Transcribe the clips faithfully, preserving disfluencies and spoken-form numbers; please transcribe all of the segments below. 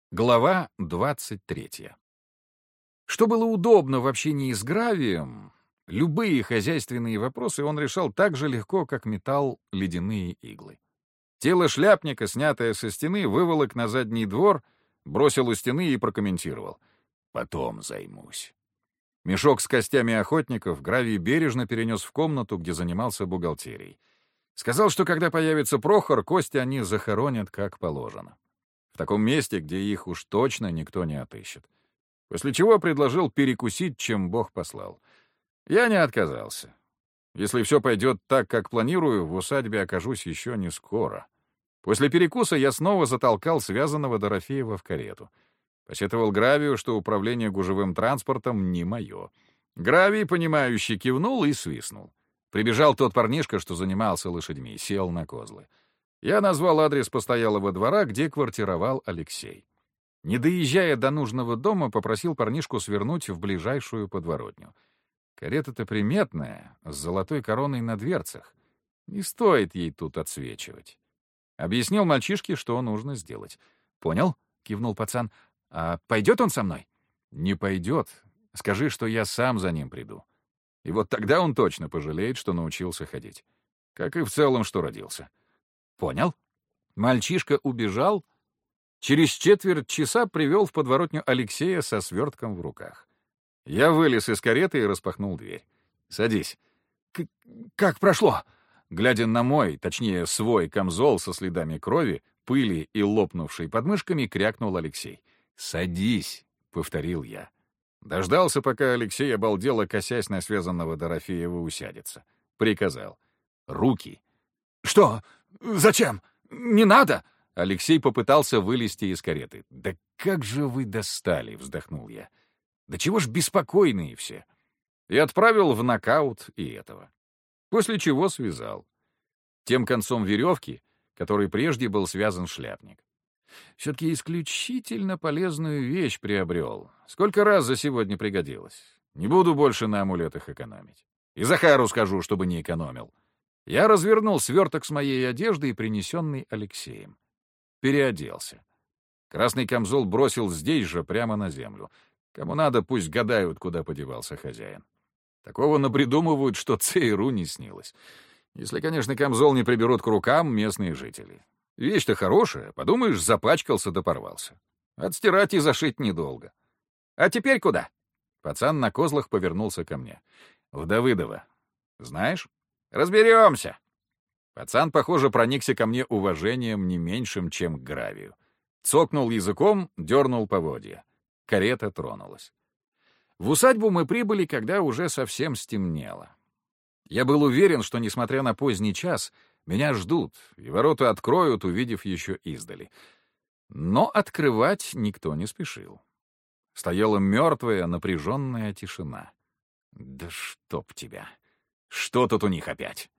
Глава двадцать третья. Что было удобно в общении с Гравием, любые хозяйственные вопросы он решал так же легко, как метал ледяные иглы. Тело шляпника, снятое со стены, выволок на задний двор, бросил у стены и прокомментировал. «Потом займусь». Мешок с костями охотников Гравий бережно перенес в комнату, где занимался бухгалтерией. Сказал, что когда появится Прохор, кости они захоронят как положено. В таком месте, где их уж точно никто не отыщет. После чего предложил перекусить, чем Бог послал. Я не отказался. Если все пойдет так, как планирую, в усадьбе окажусь еще не скоро. После перекуса я снова затолкал связанного Дорофеева в карету. Посетовал Гравию, что управление гужевым транспортом не мое. Гравий, понимающий, кивнул и свистнул. Прибежал тот парнишка, что занимался лошадьми, сел на козлы. Я назвал адрес постоялого двора, где квартировал Алексей. Не доезжая до нужного дома, попросил парнишку свернуть в ближайшую подворотню. Карета-то приметная, с золотой короной на дверцах. Не стоит ей тут отсвечивать. Объяснил мальчишке, что нужно сделать. «Понял?» — кивнул пацан. «А пойдет он со мной?» «Не пойдет. Скажи, что я сам за ним приду. И вот тогда он точно пожалеет, что научился ходить. Как и в целом, что родился». «Понял». Мальчишка убежал. Через четверть часа привел в подворотню Алексея со свертком в руках. Я вылез из кареты и распахнул дверь. «Садись». «Как прошло?» Глядя на мой, точнее, свой камзол со следами крови, пыли и лопнувшей подмышками, крякнул Алексей. «Садись», — повторил я. Дождался, пока Алексей, обалдело косясь на связанного Дорофеева, усядется. Приказал. «Руки». «Что? Зачем? Не надо!» Алексей попытался вылезти из кареты. «Да как же вы достали!» — вздохнул я. «Да чего ж беспокойные все!» И отправил в нокаут и этого. После чего связал. Тем концом веревки, который прежде был связан шляпник. Все-таки исключительно полезную вещь приобрел. Сколько раз за сегодня пригодилось. Не буду больше на амулетах экономить. И Захару скажу, чтобы не экономил. Я развернул сверток с моей одеждой, принесенный Алексеем. Переоделся. Красный камзол бросил здесь же, прямо на землю. Кому надо, пусть гадают, куда подевался хозяин. Такого напридумывают, что ЦРУ не снилось. Если, конечно, камзол не приберут к рукам местные жители. Вещь-то хорошая, подумаешь, запачкался да порвался. Отстирать и зашить недолго. «А теперь куда?» Пацан на козлах повернулся ко мне. «В Давыдово. Знаешь?» «Разберемся!» Пацан, похоже, проникся ко мне уважением не меньшим, чем к Гравию. Цокнул языком, дернул поводья. Карета тронулась. В усадьбу мы прибыли, когда уже совсем стемнело. Я был уверен, что, несмотря на поздний час, меня ждут, и ворота откроют, увидев еще издали. Но открывать никто не спешил. Стояла мертвая, напряженная тишина. «Да чтоб тебя! Что тут у них опять?»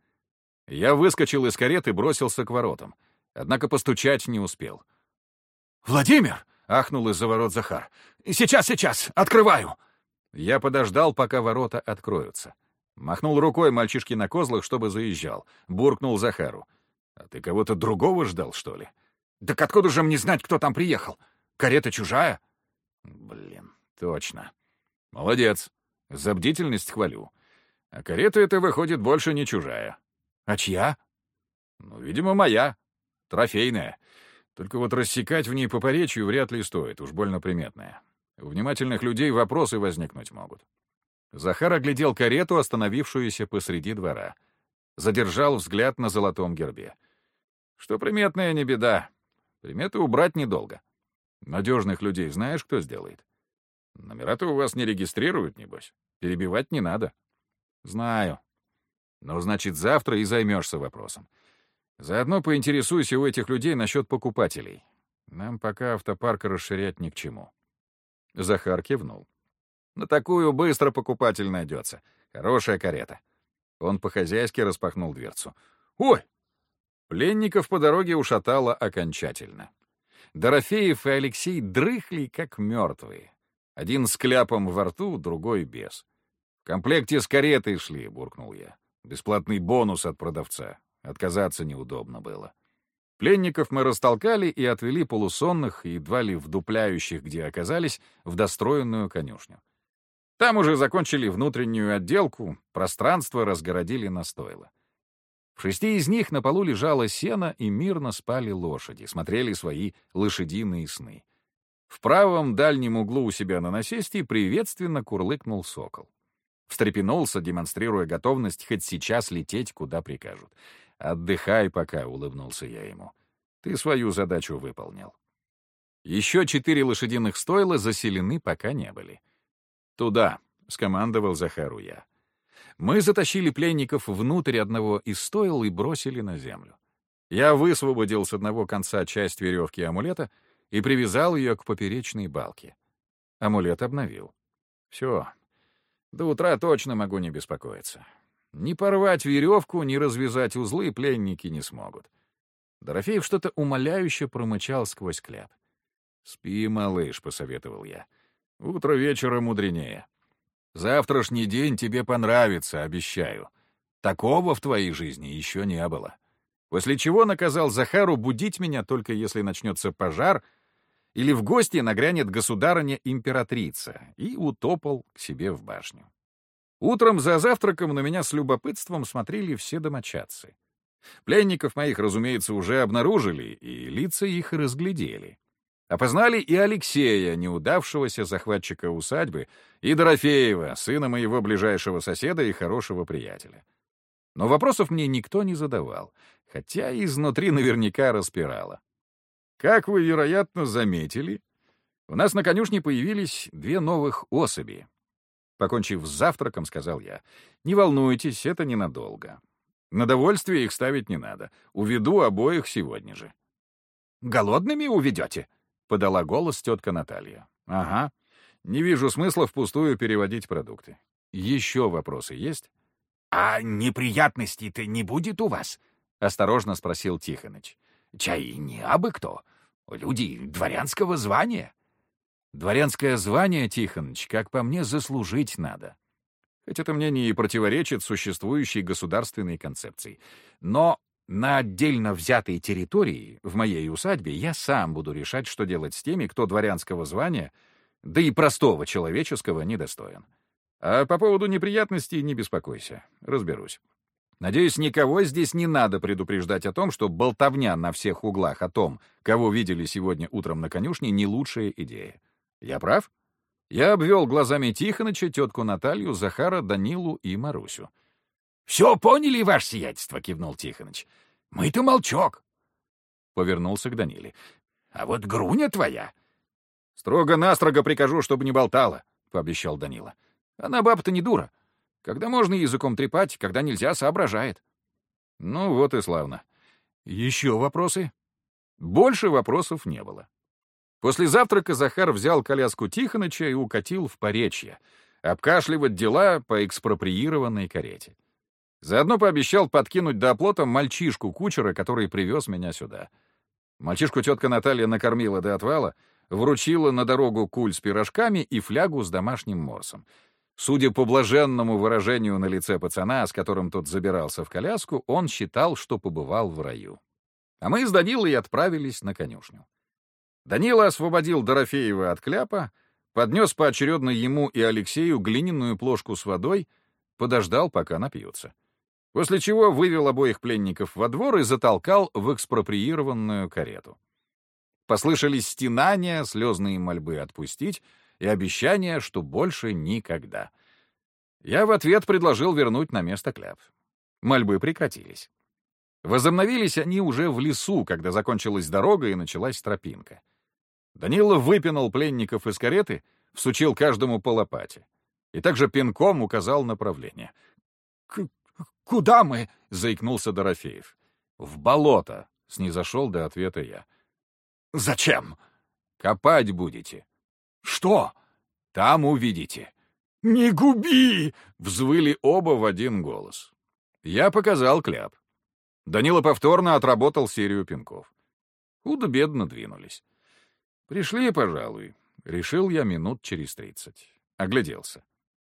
Я выскочил из кареты и бросился к воротам. Однако постучать не успел. «Владимир!» — ахнул из-за ворот Захар. «Сейчас, сейчас! Открываю!» Я подождал, пока ворота откроются. Махнул рукой мальчишке на козлах, чтобы заезжал. Буркнул Захару. «А ты кого-то другого ждал, что ли?» «Так откуда же мне знать, кто там приехал? Карета чужая?» «Блин, точно. Молодец. За бдительность хвалю. А карета эта, выходит, больше не чужая». «А чья?» «Ну, видимо, моя. Трофейная. Только вот рассекать в ней по поречью вряд ли стоит, уж больно приметная. У внимательных людей вопросы возникнуть могут». Захар оглядел карету, остановившуюся посреди двора. Задержал взгляд на золотом гербе. «Что приметная, не беда. Приметы убрать недолго. Надежных людей знаешь, кто сделает? Номера-то у вас не регистрируют, небось. Перебивать не надо». «Знаю. Ну, значит, завтра и займешься вопросом. Заодно поинтересуйся у этих людей насчет покупателей. Нам пока автопарк расширять ни к чему». Захар кивнул. «На такую быстро покупатель найдется. Хорошая карета». Он по-хозяйски распахнул дверцу. «Ой!» Пленников по дороге ушатало окончательно. Дорофеев и Алексей дрыхли, как мертвые. Один с кляпом во рту, другой без. «В комплекте с каретой шли», — буркнул я. «Бесплатный бонус от продавца. Отказаться неудобно было». Пленников мы растолкали и отвели полусонных, едва ли вдупляющих, где оказались, в достроенную конюшню. Там уже закончили внутреннюю отделку, пространство разгородили на стойло. В шести из них на полу лежало сено, и мирно спали лошади, смотрели свои лошадиные сны. В правом дальнем углу у себя на насесте приветственно курлыкнул сокол. Встрепенулся, демонстрируя готовность хоть сейчас лететь, куда прикажут. «Отдыхай пока», — улыбнулся я ему. «Ты свою задачу выполнил». Еще четыре лошадиных стойла заселены пока не были. «Туда», — скомандовал Захару я. Мы затащили пленников внутрь одного из стойл и бросили на землю. Я высвободил с одного конца часть веревки амулета и привязал ее к поперечной балке. Амулет обновил. Все. До утра точно могу не беспокоиться. Ни порвать веревку, ни развязать узлы пленники не смогут. Дорофеев что-то умоляюще промычал сквозь кляп. «Спи, малыш», — посоветовал я. «Утро вечера мудренее. Завтрашний день тебе понравится, обещаю. Такого в твоей жизни еще не было». После чего наказал Захару будить меня только если начнется пожар или в гости нагрянет государыня-императрица, и утопал к себе в башню. Утром за завтраком на меня с любопытством смотрели все домочадцы. Пленников моих, разумеется, уже обнаружили, и лица их разглядели. Опознали и Алексея, неудавшегося захватчика усадьбы, и Дорофеева, сына моего ближайшего соседа и хорошего приятеля. Но вопросов мне никто не задавал, хотя изнутри наверняка распирало. Как вы, вероятно, заметили, у нас на конюшне появились две новых особи. Покончив с завтраком, сказал я: «Не волнуйтесь, это ненадолго. На довольствие их ставить не надо. Уведу обоих сегодня же». «Голодными уведете?» — подала голос тетка Наталья. «Ага. Не вижу смысла впустую переводить продукты. Еще вопросы есть?» «А неприятностей-то не будет у вас?» — осторожно спросил Тихоныч. «Чай не абы кто. Люди дворянского звания». «Дворянское звание, Тихоныч, как по мне, заслужить надо. Хоть это мне не и противоречит существующей государственной концепции. Но на отдельно взятой территории, в моей усадьбе, я сам буду решать, что делать с теми, кто дворянского звания, да и простого человеческого, недостоин. А по поводу неприятностей не беспокойся, разберусь. Надеюсь, никого здесь не надо предупреждать о том, что болтовня на всех углах о том, кого видели сегодня утром на конюшне, не лучшая идея. Я прав?» Я обвел глазами Тихоныча, тетку Наталью, Захара, Данилу и Марусю. «Все поняли, ваше сиятельство», — кивнул Тихоныч. «Мы-то молчок». Повернулся к Даниле. «А вот Груня твоя...» «Строго-настрого прикажу, чтобы не болтала», — пообещал Данила. «Она баба-то не дура. Когда можно языком трепать, когда нельзя, соображает». Ну вот и славно. Еще вопросы? Больше вопросов не было. После завтрака Захар взял коляску Тихоныча и укатил в Поречье, обкашливать дела по экспроприированной карете. Заодно пообещал подкинуть до оплота мальчишку-кучера, который привез меня сюда. Мальчишку тетка Наталья накормила до отвала, вручила на дорогу куль с пирожками и флягу с домашним морсом. Судя по блаженному выражению на лице пацана, с которым тот забирался в коляску, он считал, что побывал в раю. А мы с Данилой отправились на конюшню. Данила освободил Дорофеева от кляпа, поднес поочередно ему и Алексею глиняную плошку с водой, подождал, пока напьются. После чего вывел обоих пленников во двор и затолкал в экспроприированную карету. Послышались стенания, слезные мольбы отпустить и обещания, что больше никогда. Я в ответ предложил вернуть на место кляп. Мольбы прекратились. Возобновились они уже в лесу, когда закончилась дорога и началась тропинка. Данила выпинал пленников из кареты, всучил каждому по лопате и также пинком указал направление. «Куда мы?» — заикнулся Дорофеев. «В болото», — снизошел до ответа я. «Зачем?» «Копать будете». «Что?» «Там увидите». «Не губи!» — взвыли оба в один голос. Я показал кляп. Данила повторно отработал серию пинков. Худо-бедно двинулись. «Пришли, пожалуй», — решил я минут через тридцать. Огляделся.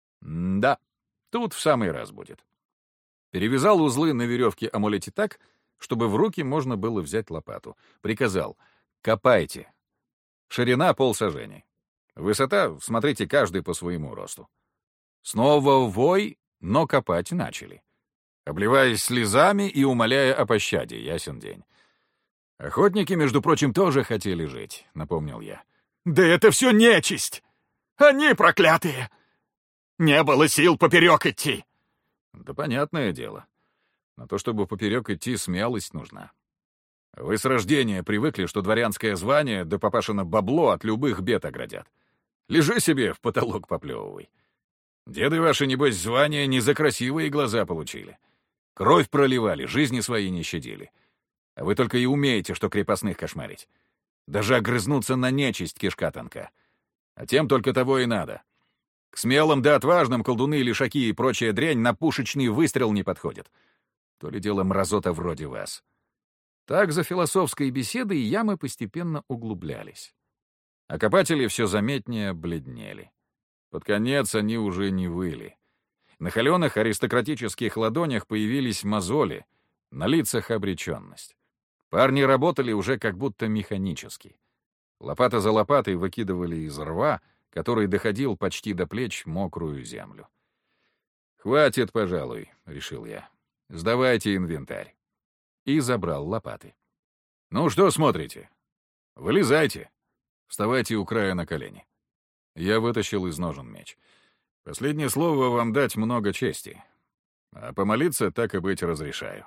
Да, тут в самый раз будет. Перевязал узлы на веревке амулете так, чтобы в руки можно было взять лопату. Приказал: «Копайте. Ширина полсажени. Высота, смотрите, каждый по своему росту». Снова вой, но копать начали, обливаясь слезами и умоляя о пощаде, ясен день. «Охотники, между прочим, тоже хотели жить», — напомнил я. «Да это все нечисть! Они проклятые! Не было сил поперек идти!» «Да понятное дело. На то, чтобы поперек идти, смелость нужна. Вы с рождения привыкли, что дворянское звание да папашино бабло от любых бед оградят. Лежи себе, в потолок поплевывай. Деды ваши, небось, звания не за красивые глаза получили. Кровь проливали, жизни свои не щадили. А вы только и умеете, что крепостных кошмарить. Даже огрызнуться на нечисть кишка тонка. А тем только того и надо. К смелым да отважным колдуны, лишаки и прочая дрянь на пушечный выстрел не подходят. То ли дело мразота вроде вас». Так за философской беседой ямы постепенно углублялись. А копатели все заметнее бледнели. Под конец они уже не выли. На холеных аристократических ладонях появились мозоли, на лицах обреченность. Парни работали уже как будто механически. Лопата за лопатой выкидывали из рва, который доходил почти до плеч, мокрую землю. «Хватит, пожалуй», — решил я. «Сдавайте инвентарь». И забрал лопаты. «Ну что смотрите? Вылезайте. Вставайте у края на колени». Я вытащил из ножен меч. «Последнее слово вам дать много чести. А помолиться, так и быть, разрешаю».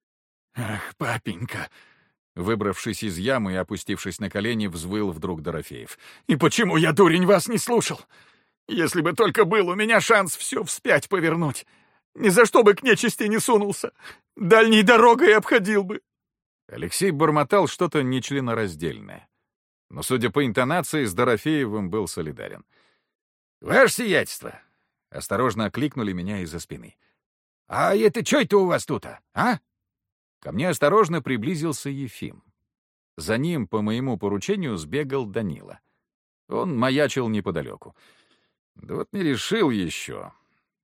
«Ах, папенька!» Выбравшись из ямы и опустившись на колени, взвыл вдруг Дорофеев. «И почему я, дурень, вас не слушал? Если бы только был у меня шанс все вспять повернуть, ни за что бы к нечисти не сунулся, дальней дорогой обходил бы». Алексей бормотал что-то нечленораздельное. Но, судя по интонации, с Дорофеевым был солидарен. «Ваше сиятельство!» — осторожно окликнули меня из-за спины. «А это что это у вас тут, а?» Ко мне осторожно приблизился Ефим. За ним, по моему поручению, сбегал Данила. Он маячил неподалеку. Да вот не решил еще.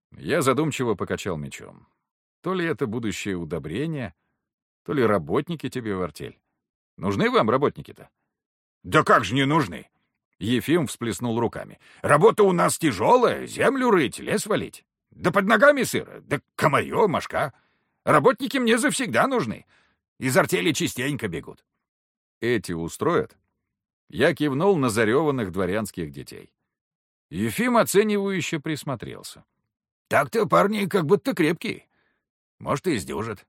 Я задумчиво покачал мечом. То ли это будущее удобрение, то ли работники тебе в артель. Нужны вам работники-то? «Да как же не нужны?» Ефим всплеснул руками. «Работа у нас тяжелая, землю рыть, лес валить. Да под ногами сыро, да комарё, мошка. Работники мне завсегда нужны. Из артели частенько бегут». «Эти устроят?» Я кивнул на зареванных дворянских детей. Ефим оценивающе присмотрелся. «Так-то парни как будто крепкие. Может, и сдюжат».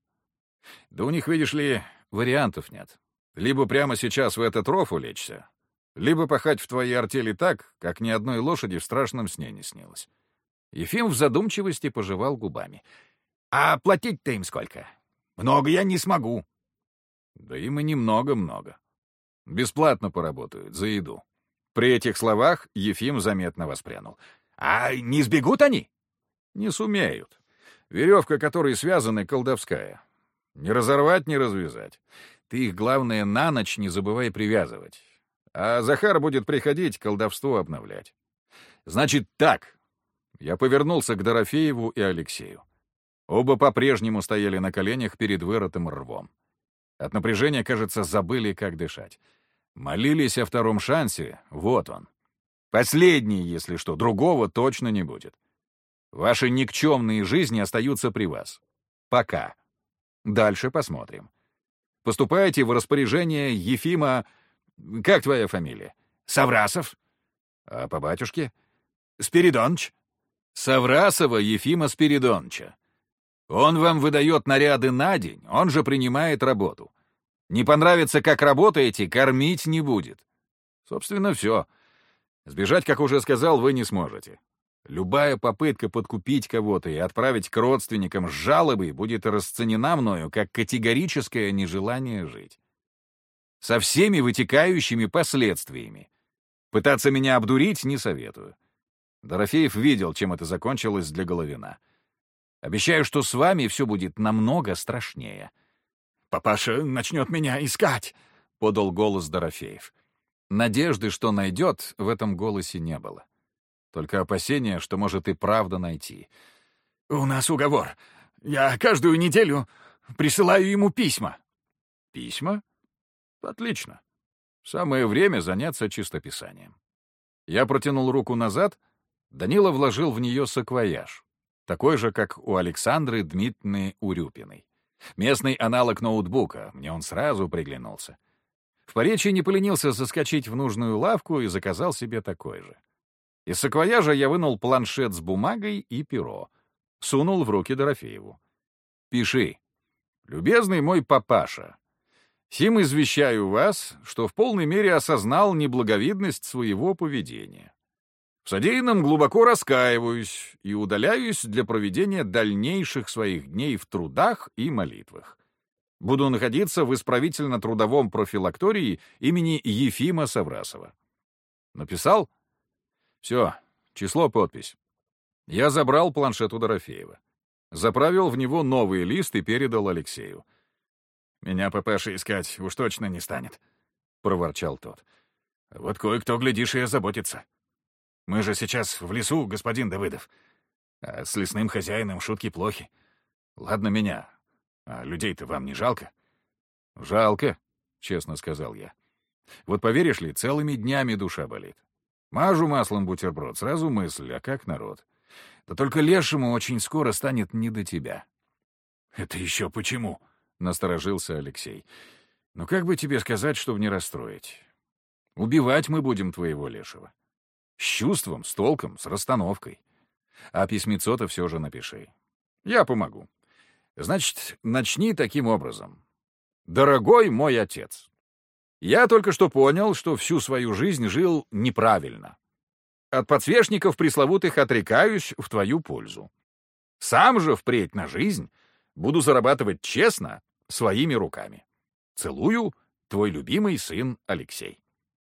«Да у них, видишь ли, вариантов нет. Либо прямо сейчас в этот ров улечься, либо пахать в твоей артели так, как ни одной лошади в страшном сне не снилось». Ефим в задумчивости пожевал губами. «А платить-то им сколько? Много я не смогу». «Да им и немного-много. Бесплатно поработают, за еду». При этих словах Ефим заметно воспрянул. «А не сбегут они?» «Не сумеют. Веревка, которой связаны, колдовская. Не разорвать, не развязать. Ты их, главное, на ночь не забывай привязывать. А Захар будет приходить колдовство обновлять. Значит так». Я повернулся к Дорофееву и Алексею. Оба по-прежнему стояли на коленях перед вырытым рвом. От напряжения, кажется, забыли, как дышать. Молились о втором шансе, вот он. Последний, если что, другого точно не будет. Ваши никчемные жизни остаются при вас. Пока. Дальше посмотрим. Поступаете в распоряжение Ефима... Как твоя фамилия? Саврасов. А по батюшке? Спиридоныч. Саврасова Ефима Спиридоныча. Он вам выдает наряды на день, он же принимает работу. Не понравится, как работаете, кормить не будет. Собственно, все. Сбежать, как уже сказал, вы не сможете. Любая попытка подкупить кого-то и отправить к родственникам с жалобой будет расценена мною как категорическое нежелание жить. Со всеми вытекающими последствиями. Пытаться меня обдурить не советую. Дорофеев видел, чем это закончилось для Головина. Обещаю, что с вами все будет намного страшнее. «Папаша начнет меня искать», — подал голос Дорофеев. Надежды, что найдет, в этом голосе не было. Только опасения, что может и правда найти. «У нас уговор. Я каждую неделю присылаю ему письма. Письма? Отлично. Самое время заняться чистописанием. Я протянул руку назад, Данила вложил в нее саквояж, такой же, как у Александры Дмитриевны Урюпиной. Местный аналог ноутбука, мне он сразу приглянулся. В Поречье не поленился заскочить в нужную лавку и заказал себе такой же. Из саквояжа я вынул планшет с бумагой и перо, сунул в руки Дорофееву. «Пиши. Любезный мой папаша, сим извещаю вас, что в полной мере осознал неблаговидность своего поведения. В содеянном глубоко раскаиваюсь и удаляюсь для проведения дальнейших своих дней в трудах и молитвах. Буду находиться в исправительно-трудовом профилактории имени Ефима Саврасова». Написал? Все, число, подпись. Я забрал планшет у Дорофеева. Заправил в него новый лист и передал Алексею. «Меня папаша искать уж точно не станет», — проворчал тот. «Вот кое-кто, глядишь, и озаботится. Мы же сейчас в лесу, господин Давыдов. А с лесным хозяином шутки плохи. Ладно меня, а людей-то вам не жалко?» «Жалко», — честно сказал я. «Вот поверишь ли, целыми днями душа болит. Мажу маслом бутерброд, сразу мысль, а как народ? Да только лешему очень скоро станет не до тебя». «Это еще почему?» — насторожился Алексей. «Ну как бы тебе сказать, чтобы не расстроить? Убивать мы будем твоего лешего. С чувством, с толком, с расстановкой. А письмецо-то все же напиши. Я помогу. Значит, начни таким образом. Дорогой мой отец, я только что понял, что всю свою жизнь жил неправильно. От подсвечников пресловутых отрекаюсь в твою пользу. Сам же впредь на жизнь буду зарабатывать честно своими руками. Целую, твой любимый сын Алексей».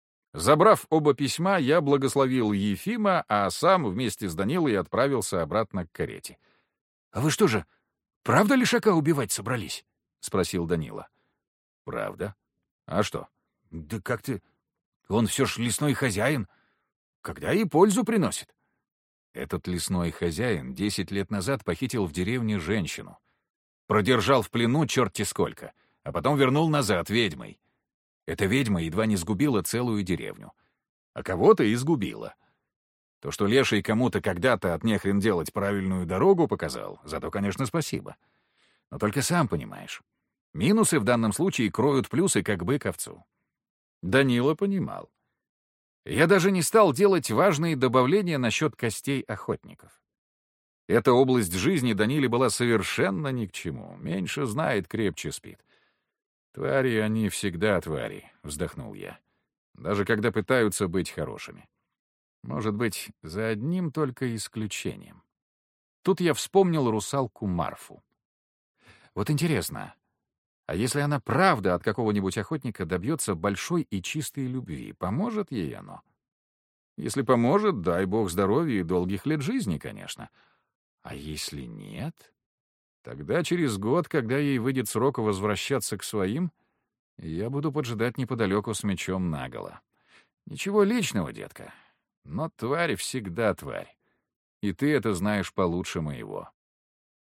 Забрав оба письма, я благословил Ефима, а сам вместе с Данилой отправился обратно к карете. «А вы что же, правда лишака убивать собрались?» — спросил Данила. «Правда. А что?» «Да как ты... Он все ж лесной хозяин. Когда и пользу приносит». Этот лесной хозяин десять лет назад похитил в деревне женщину. Продержал в плену черти сколько, а потом вернул назад ведьмой. Эта ведьма едва не сгубила целую деревню. А кого-то и сгубила. То, что леший кому-то когда-то от нехрен делать правильную дорогу показал, зато, конечно, спасибо. Но только сам понимаешь, минусы в данном случае кроют плюсы, как бык овцу. Данила понимал. Я даже не стал делать важные добавления насчет костей охотников. Эта область жизни Даниле была совершенно ни к чему. Меньше знает, крепче спит. «Твари, они всегда твари», — вздохнул я. «Даже когда пытаются быть хорошими. Может быть, за одним только исключением». Тут я вспомнил русалку Марфу. Вот интересно, а если она правда от какого-нибудь охотника добьется большой и чистой любви, поможет ей оно? Если поможет, дай бог здоровья и долгих лет жизни, конечно. А если нет, тогда через год, когда ей выйдет срок возвращаться к своим, я буду поджидать неподалеку с мечом наголо. Ничего личного, детка, но тварь всегда тварь. И ты это знаешь получше моего.